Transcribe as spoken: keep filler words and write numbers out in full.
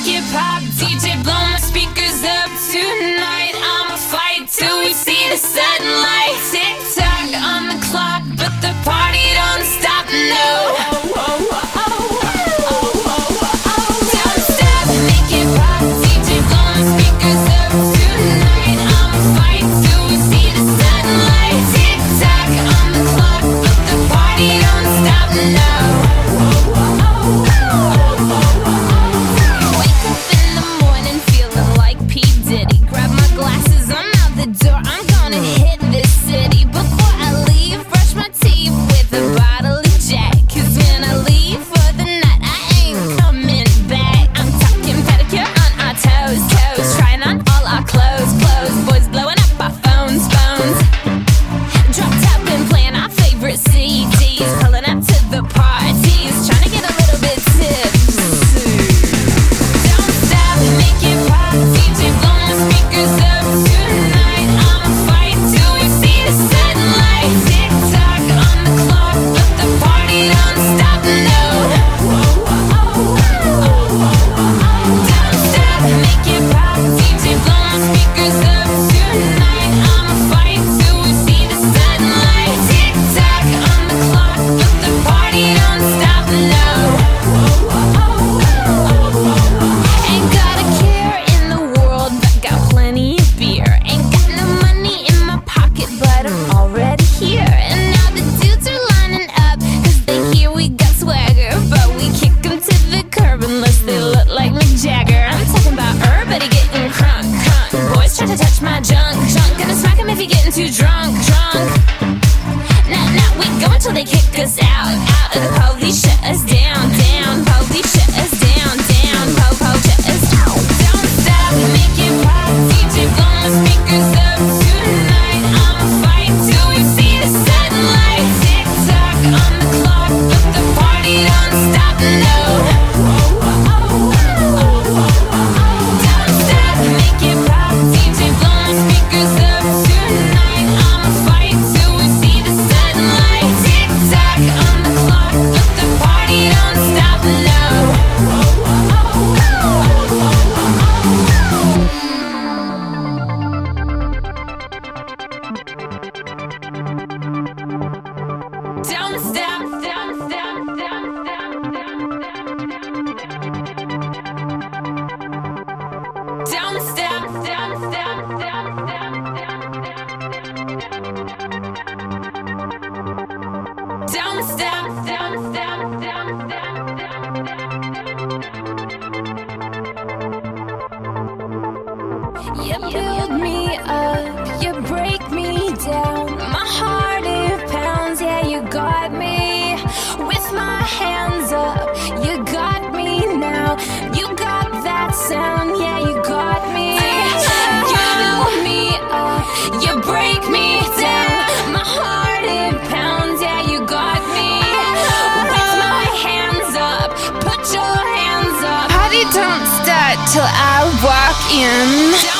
make it pop. D J, blow my speakers up tonight. I'ma fight till we see the sunlight. Tick tock on the clock, but the party don't stop, no. Don't stop, make it pop. D J, blow my speakers up tonight. I'ma fight till we see the sunlight. Tick tock on the clock, but the party don't stop, no. Wake up in the morning feeling like P. Diddy. Grab my glasses, I'm out the door, I'm gonna hit this city. Before I leave, brush my teeth with a bottle of Jack. Cause when I leave for the night, I ain't coming back. I'm talking pedicure on our toes, toes. Trying on all our clothes, clothes. Boys blowing up our phones, phones. Dropped up and playing our favorite C Ds. Pulling up to the parties, trying to get a little bit tipsy. Don't stop, make it pop. D J, blow my speakers up tonight. I'ma fight till we see the sunlight. Tick tock on the clock, but the party don't stop, no. Don't stop, make it pop. D J, blow my speakers up tonight. I'ma fight till we see the sunlight. Tick tock on the clock, but the party don't stop, no. Ain't got a care in the world, but got plenty of beer. Ain't got no money in my pocket, but I'm already here. And now the dudes are lining up, cause they hear we got swagger. But we kick them to the curb unless they look like Mick Jagger. I'm talking about everybody getting crunk, crunk. Boys try to touch my junk, junk. Gonna smack him if you're getting too drunk, drunk. Nah, nah, we go until they kick us out, out. Or the police shut us down, down. Police shut us down, down. Po, po, shut us down. Don't stop, make it pop. D J, blow my speakers up tonight. I'ma fight till we see the sunlight. Tick tock on the clock, but the party don't stop, no. Don't stop, make it pop. D J, blow my speakers up tonight. I'ma fight till we see the sunlight. Tick tock on the clock, but the party don't stop, no. Don't stop, don't stop, don't stop, don't stop, don't stop, don't stop, don't stop, don't stop, don't stop. You build me up, you break me down. My heart it pounds, yeah, you got me. With my hands up, you got me now. You got that sound, yeah, you got me. You build me up, you break me down. My heart it pounds, yeah, you got me. With my hands up, put your hands up. Party don't start till I walk in.